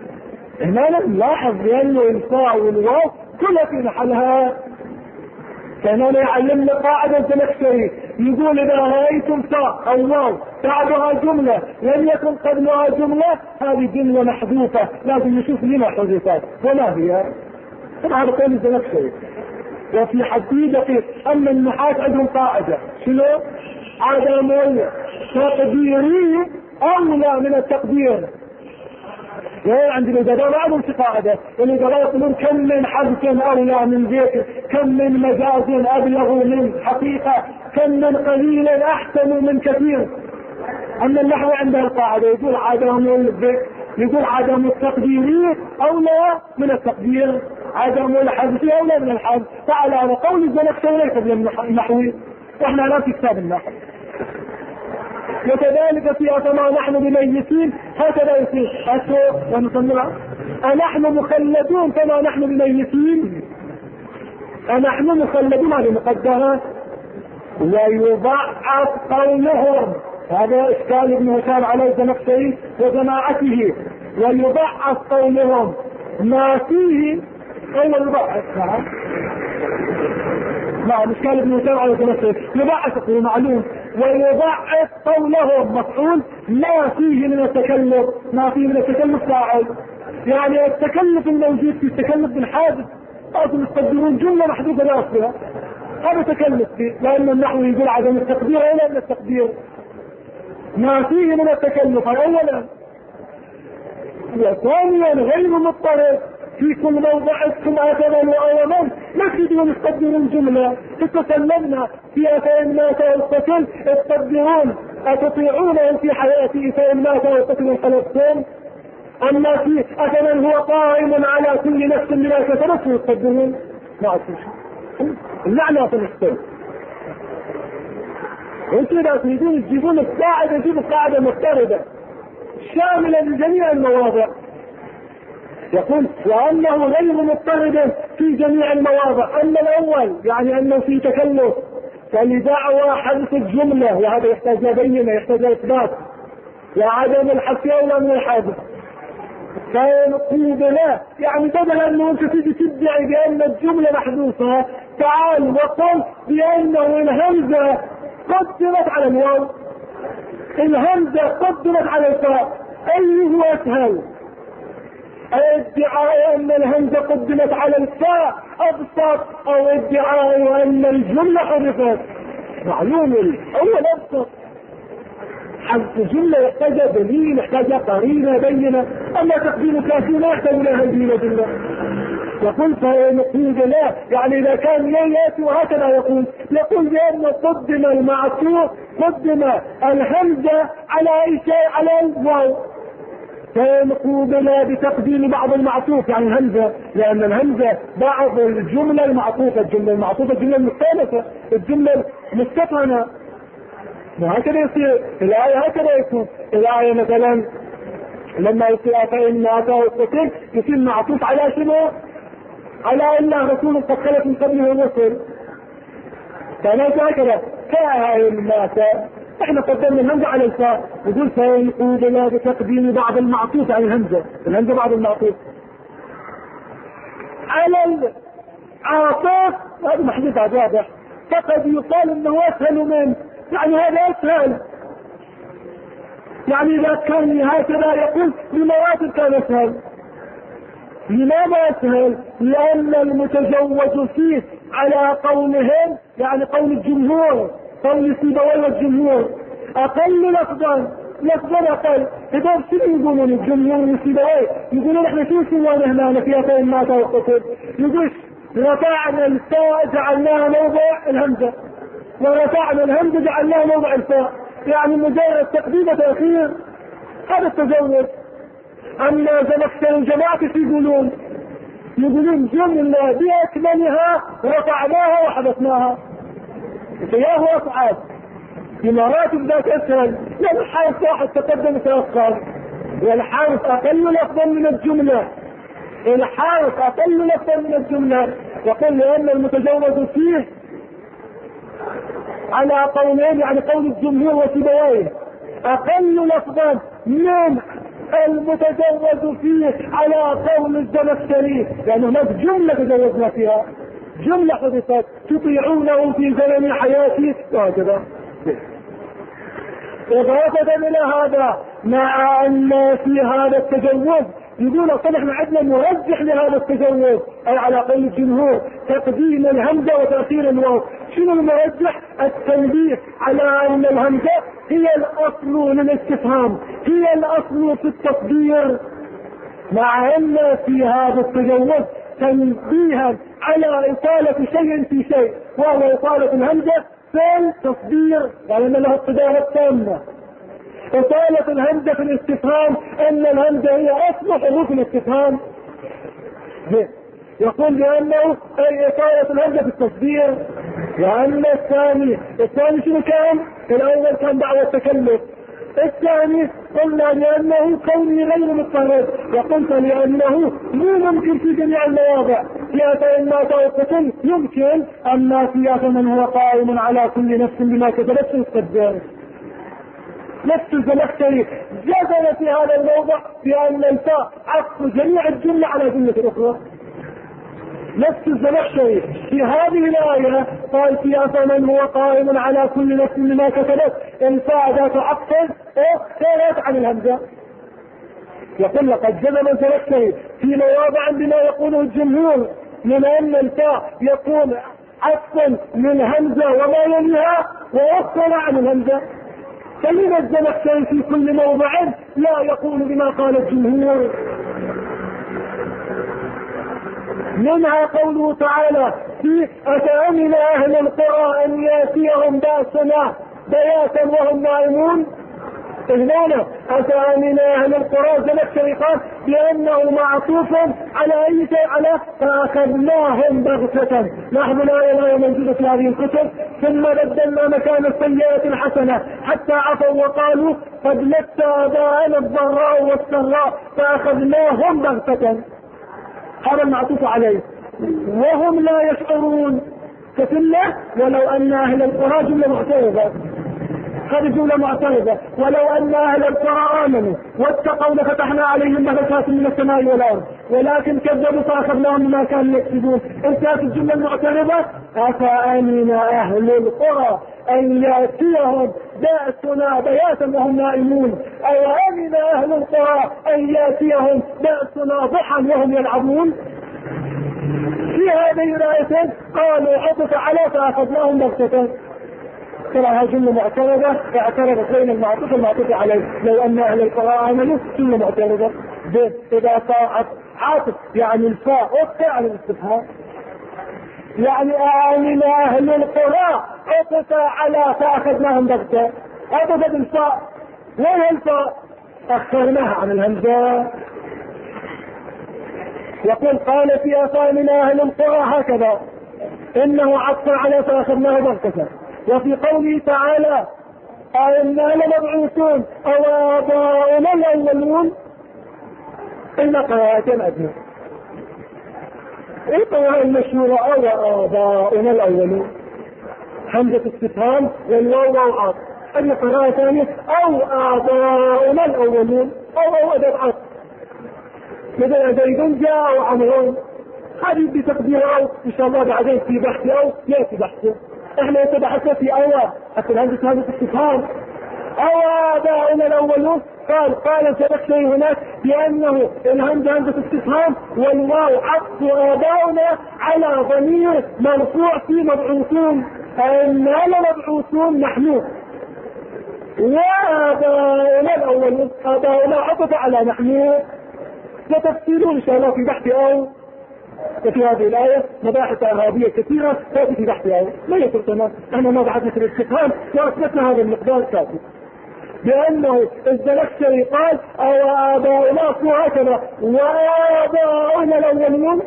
هنا نلاحظ بأنه الفاء والواو كلها في محلها. كان انا يعلمنا قاعدة الزمخشري يقول اذا رأيتم تاء او واو بعدها جملة لم يكن قبلها جملة هذه جملة محذوفة لازم نشوف لما حذفت وما هي. طبعا هذا قول الزمخشري. وفي حديدة ان النحاة عندهم قاعدة شنو؟ عدم التقديري اولى من التقدير. عندنا الجدال بعضهم في قاعدة والجدال يقولون كم من حدث أولى من ذكر، كم من مجاز أبلغ من حقيقة، كم من قليل أحسن من كثير. أما النحو عنده القاعدة يقول عدم الذكر، يقول عدم التقدير أولى من التقدير، عدم الحذف أولى من الحذف. فعلى هذا قول الزمخشري ليس بالنحوي واحنا لا في كتاب النحو. وكذلك في أفما نحن بميتين هكذا يصير أسوء ونصنع أنحن مخلدون فما نحن بميتين، أنحن مخلدون هذه مقدرة. ويضعف قولهم، هذا إشكال ابن هشام عليه الزمخشري وجماعته، ويضعف قولهم ما فيه أول يضعف. نعم إشكال ابن هشام عليه الزمخشري يضعف معلوم، ويضعف قولهم مفعول ما فيه من التكلف، ما فيه من التكلف فاعل. يعني التكلف الموجود في التكلف بالحادث لازم يقدرون جملة محدودة لأصلها، هذا تكلف فيه، لأن النحو يقول عدم التقدير أولى من التقدير، ما فيه من التكلف أولا. وثانيا غير مضطرد في كل موضع اسم هكذا وأولا لا تريدون تقدرون جملة. تتكلمنا في أفين مات والقتل تقدرون أتطيعونه في حياته فإن مات والقتل خلصتم، أما في أفمن هو قائم على كل نفس بما كسبت يقدرون ما أتريد اللعنة في الحسن. وانتم إذا تريدون تجيبون القاعدة جيبوا قاعدة مضطردة شاملة لجميع المواضع. يقول وأنه غير مضطرد في جميع المواضع. أما الأول يعني أنه في تكلف فلدعوى حذف الجملة وهذا يحتاج بينة يحتاج إثبات، وعدم الحذف أولى من الحذف. فنقول لا يعني بدل أنه أنت تيجي تدعي بأن الجملة محذوفة تعال وقل بأنه الهمزة قدمت على الواو، الهمزة قدمت على الفاء، أي هو أسهل؟ ادعاء ان الهمزة قدمت على الفاء ابسط او ادعاء ان الجملة حذفت؟ معلوم الاول ابسط. حذف الجملة يحتاج دليل يحتاج قرينة بينة، اما تقديم كافي لا يحتاج لها دليل. يقول فنقول لا يعني اذا كان ياتي وهكذا يقول بان قدم المعطوف قدم الهمزة على اي شيء على الواو، فنقول بتقديم بعض المعطوف يعني الهمزة، لأن الهمزة بعض الجملة المعطوفة، الجملة المعطوفة الجملة المختلفة الجملة مستقنة. وهكذا يصير الآية هكذا يكون الآية مثلا لما يصير فإن أتاه القتل يصير معطوف على شنو؟ على أن رسول قد خلت من قبله الرسل. فليس هكذا كائن مات احنا قدمنا الهمزة على الفاء يقول فيقول بتقديم بعض المعطوف على الهمزة بعض المعطوف على العاطف هذا محدود واضح. فقد يقال انه اسهل من يعني هذا اسهل، يعني اذا كان هكذا يقول بمراتب كان اسهل. لماذا اسهل؟ لان المتجوز فيه على قولهم يعني قول الجمهور قول سيبويه الجمهور اقل لفظا اقل. اذا شنو يقولون الجمهور وسيبويه؟ يقولون احنا شو سوينا هنا في فين مات وقتل؟ يقول رفعنا الفاء جعلناها موضع الهمزه ورفعنا الهمزه جعلناها موضع الفاء، يعني مجرد تقديم وتاخير هذا التجوز. اما زمخشري الجماعه يقولون جمله باكملها رفعناها وحدثناها فياه أصعب في مراتب ذات أسهل، لأن الحارف واحد تقدم وتأخر والحارف أقل لفظا من الجملة، الحارف أقل لفظا من الجملة. يقول لأن المتجوز فيه على قولين يعني قول الجمهور وسيبويه أقل لفظا من المتجوز فيه على قول الزمخشري، لأن هناك جملة تجوزنا فيها جملة حدثت تطيعونه في زمن حياته وهكذا. إضافة إلى هذا مع أن في هذا التجوز يقول أصلا احنا عندنا مرجح لهذا التجوز أي على قول الجمهور تقديم الهمزة وتأخير الواو. شنو المرجح؟ التنبيه على أن الهمزة هي الأصل للاستفهام، هي الأصل في التصدير، مع أن في هذا التجوز تنبيها على إطالة شيء في شيء وهو إطالة الهمزة في التصدير، يعني أن له الصدارة التامة. إطالة الهمزة في الاستفهام أن الهمزة هي أصل حروف الاستفهام. يقول بأنه أي إطالة الهمزة في التصدير. وأن الثاني شنو كان؟ الأول كان دعوة التكلف، الثاني قلنا لأنه كوني غير مضطرد، وقلت لأنه مو ممكن في جميع المواضع. سياسة الناس والقتل يمكن، أما سياسة من هو قائم على كل نفس بما كسبت يقدر. نفس الزمخشري جزم في هذا الموضع بأن الفاء عطف جميع الجملة على جملة الأخرى. نفس الزمخشري في هذه الآية قال سياسة من هو قائم على كل نفس بما كسبت، الفاء ذات عطف اختارت عن الهمزة. يقول لقد جزم الزمخشري في مواضع بما يقوله الجمهور من أن الفاء يكون عطفا من همزة وما يليها واختار عن الهمزة. فلما الزمخشري في كل موضع لا يقول بما قال الجمهور؟ منها قوله تعالى في أفأمن أهل القرى أن يأتيهم بأسنا بياتا وهم نائمون. هنا أفأمن أهل القرى الزمخشري قال بأنه معطوف على أي شيء؟ على فأخذناهم بغتة. نحن الآية موجودة في هذه الكتب. ثم بدلنا مكان السيئة الحسنة حتى عفوا وقالوا قد مس آباءنا الضراء والسراء فأخذناهم بغتة. هذا المعطوف عليه وهم لا يشعرون. كتلة ولو أن أهل القرى جملة معترضة، هذه جملة معترضة. ولو أن أهل القرى آمنوا واتقوا لفتحنا عليهم بركات من السماء والأرض ولكن كذبوا فأخذناهم بما كانوا يكسبون. انتهت الجملة المعترضة. أفأمن أهل القرى أن يأتيهم بأسنا بياتا وهم نائمون، أو أمن أهل القرى أن يأتيهم بأسنا ضحى وهم يلعبون. في هذه الآيتين قالوا عطف على فأخذناهم بغتة. ترى جملة معترضة اعترضت بين المعطوف والمعطوف عليه. لو أن أهل القرى آمنوا جملة معترضة. إذا صاعت عاطف يعني الفاء وقع على الاستفهام، يعني آمن أهل القرى عطف على فأخذناهم بغتة، عطفت الفاء. وين الفاء؟ أخرناها عن الهمزة. يقول قال في أفأمن أهل القرى هكذا إنه عطف على فأخذناه بغتة. وفي قوله تعالى أئنا لمبعوثون أو آباؤنا الأولون إلا قراءة أدنى. القراءة المشهورة أو آباؤنا الأولون همزة استفهام والواو واو عطف. أما قراءة ثانية أو آباؤنا الأولون أو أدب عطف مثل زيد جاء أو عمرون. هذه بتقدير أو إن شاء الله بعدين في بحث أو يأتي بحثه. احنا يتبحث في أوى أصل همزة هذا الاستفهام أو آباؤنا الأولون. قال الزمخشري هناك بأنه الهمزة همزة استفهام والواو عطف آباؤنا على ضمير مرفوع في مبعوثون. أئنا لمبعوثون نحن، وآباؤنا الأولون آباؤنا عطف على نحن. ستفصيلون إن شاء الله في بحث أو. وفي هذه الآية مباحث إرهابية كثيرة تأتي في بحث آية ما يصير تمام. احنا ما بحثنا في الاستفهام وأثبتنا هذا المقدار كافي بأنه الزمخشري قال أو آباؤنا هكذا وآباؤنا الأولون.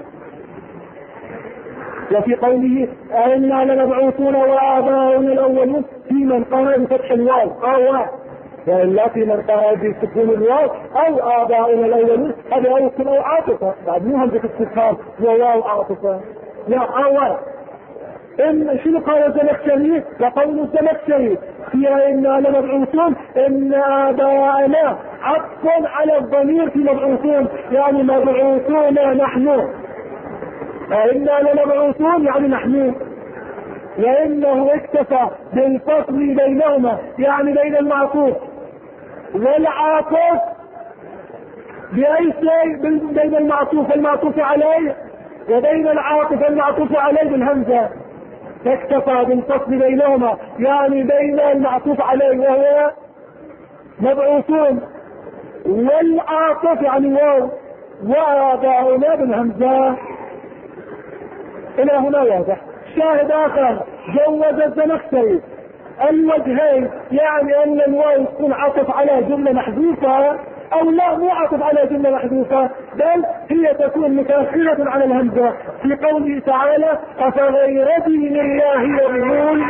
وفي قوله أئنا لمبعوثون وآباؤنا الأولون في من قرأ بفتح الواو أو وإلا في من قرأ بسكون الواو أو آباؤنا الأولون. هذا أو كل أو عاطفة بعد مو همزة استفهام وواو عاطفة لا أو. إن شنو قال الزمخشري؟ وقول الزمخشري في إنا لمبعوثون إن آباءنا عطف على الضمير في مبعوثون يعني مبعوثون نحن. أئنا لمبعوثون يعني نحن، لأنه اكتفى بالفصل بينهما يعني بين المعطوف والعاطف بأي شيء، بين المعطوف المعطوف عليه وبين العاطف المعطوف عليه بالهمزة، فاكتفى بالفصل بينهما يعني بين المعطوف عليه وهو مبعوثون والعاطف يعني واو وهنا بالهمزة. إلى هنا واضح. شاهد آخر جوز الزمخشري الوجهين، يعني أن الواو تكون عطف على جملة محذوفة أو لا مو عطف على جملة محذوفة، بل هي تكون متأخرة على الهمزة في قوله تعالى أفغير دين الله يبغون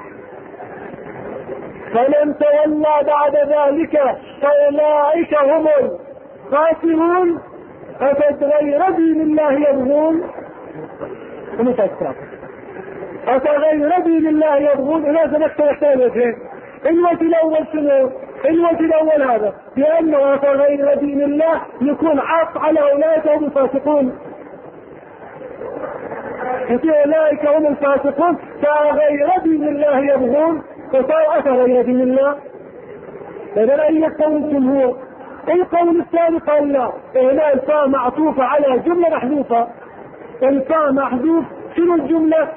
فمن تولى بعد ذلك فأولئك هم الخاسرون أفغير دين الله يبغون ومتأكد أفغير دين الله يبغون. لازم نحتاج وجهين. الوجه الأول شنو؟ الوجه الأول هذا لأنه أفغير دين الله يكون عطف على أولئك هم الفاسقون، أولئك هم الفاسقون فغير دين الله يبغون فصار أفغير دين الله. إذا أي قول الجمهور؟ القول الثاني قال لا، هنا الفاء معطوفة على جملة محذوفة. الفاء محذوف شنو الجملة؟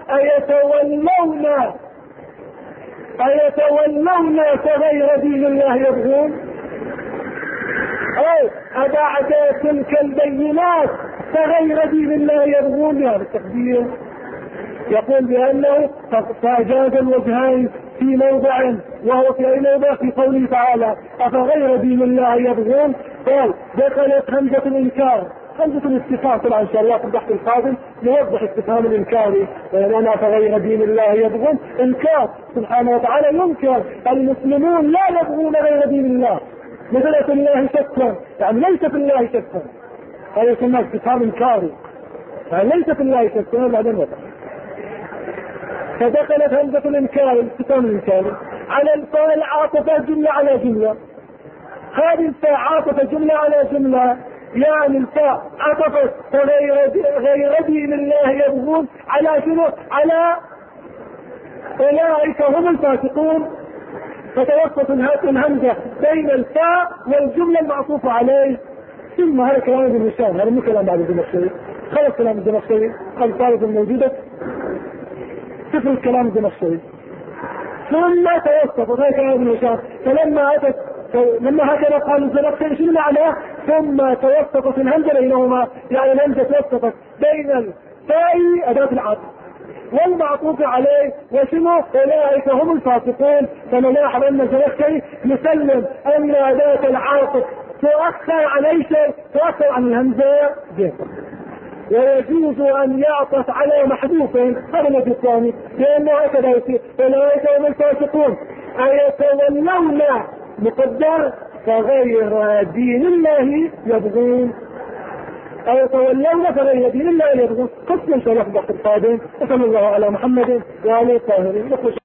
أيتولون فغير دين الله يبغون، أو أبعد تلك البينات فغير دين الله يبغون. بهذا التقدير يقول بأنه فأجاز الوجهين في موضع، وهو في أي موضع؟ في قوله تعالى أفغير دين الله يبغون. قال دخلت همزة الإنكار، همزة الاستفهام طبعا إن شاء الله في البحث القادم نوضح استفهام الإنكاري، لأن أفغير دين الله يبغون إنكار سبحانه وتعالى ينكر المسلمون لا يبغون غير دين الله، مثل في الله شكا يعني ليس في الله شكا، هذا يسمى استفهام إنكاري، يعني ليس في الله شكا بعدين وضع. فدخلت همزة الإنكار الاستفهام الإنكاري على الفاء العاطفة جملة على جملة. هذه الفاء عاطفة جملة على جملة، يعني الفاء عطفت غير دين الله يبغون على شنو؟ على أولئك هم الفاسقون، فتوسط الهمزة بين الفاء والجملة المعطوفة عليه. ثم هذا كلام ابن هشام، هذا مو كلام بعد الزمخشري، خلص كلام الزمخشري الفارق الموجودة صفر الكلام الزمخشري. ثم توسط هذا كلام ابن هشام، لما هكذا قال الزمخشري شنو معناه؟ ثم توسطت الهمزة بينهما، يعني الهمزة توسطت بين الفاء أداة العطف والمعطوف عليه وشنو؟ أولئك هم الفاسقون. فنلاحظ أن الزمخشري يسلم أن أداة العاطف تؤخر عن أي شيء؟ تؤخر عن الهمزة جهة، ويجوز أن يعطف على محذوفين. هذا الوجه الثاني، لأنه هكذا يصير أولئك هم الفاسقون أيتولون مقدر فغير دين الله يبغون، أيتولون فغير دين الله يبغون. قسم إن شاء الله في البحث القادم. وصلى الله على محمد وعلى الطاهرين.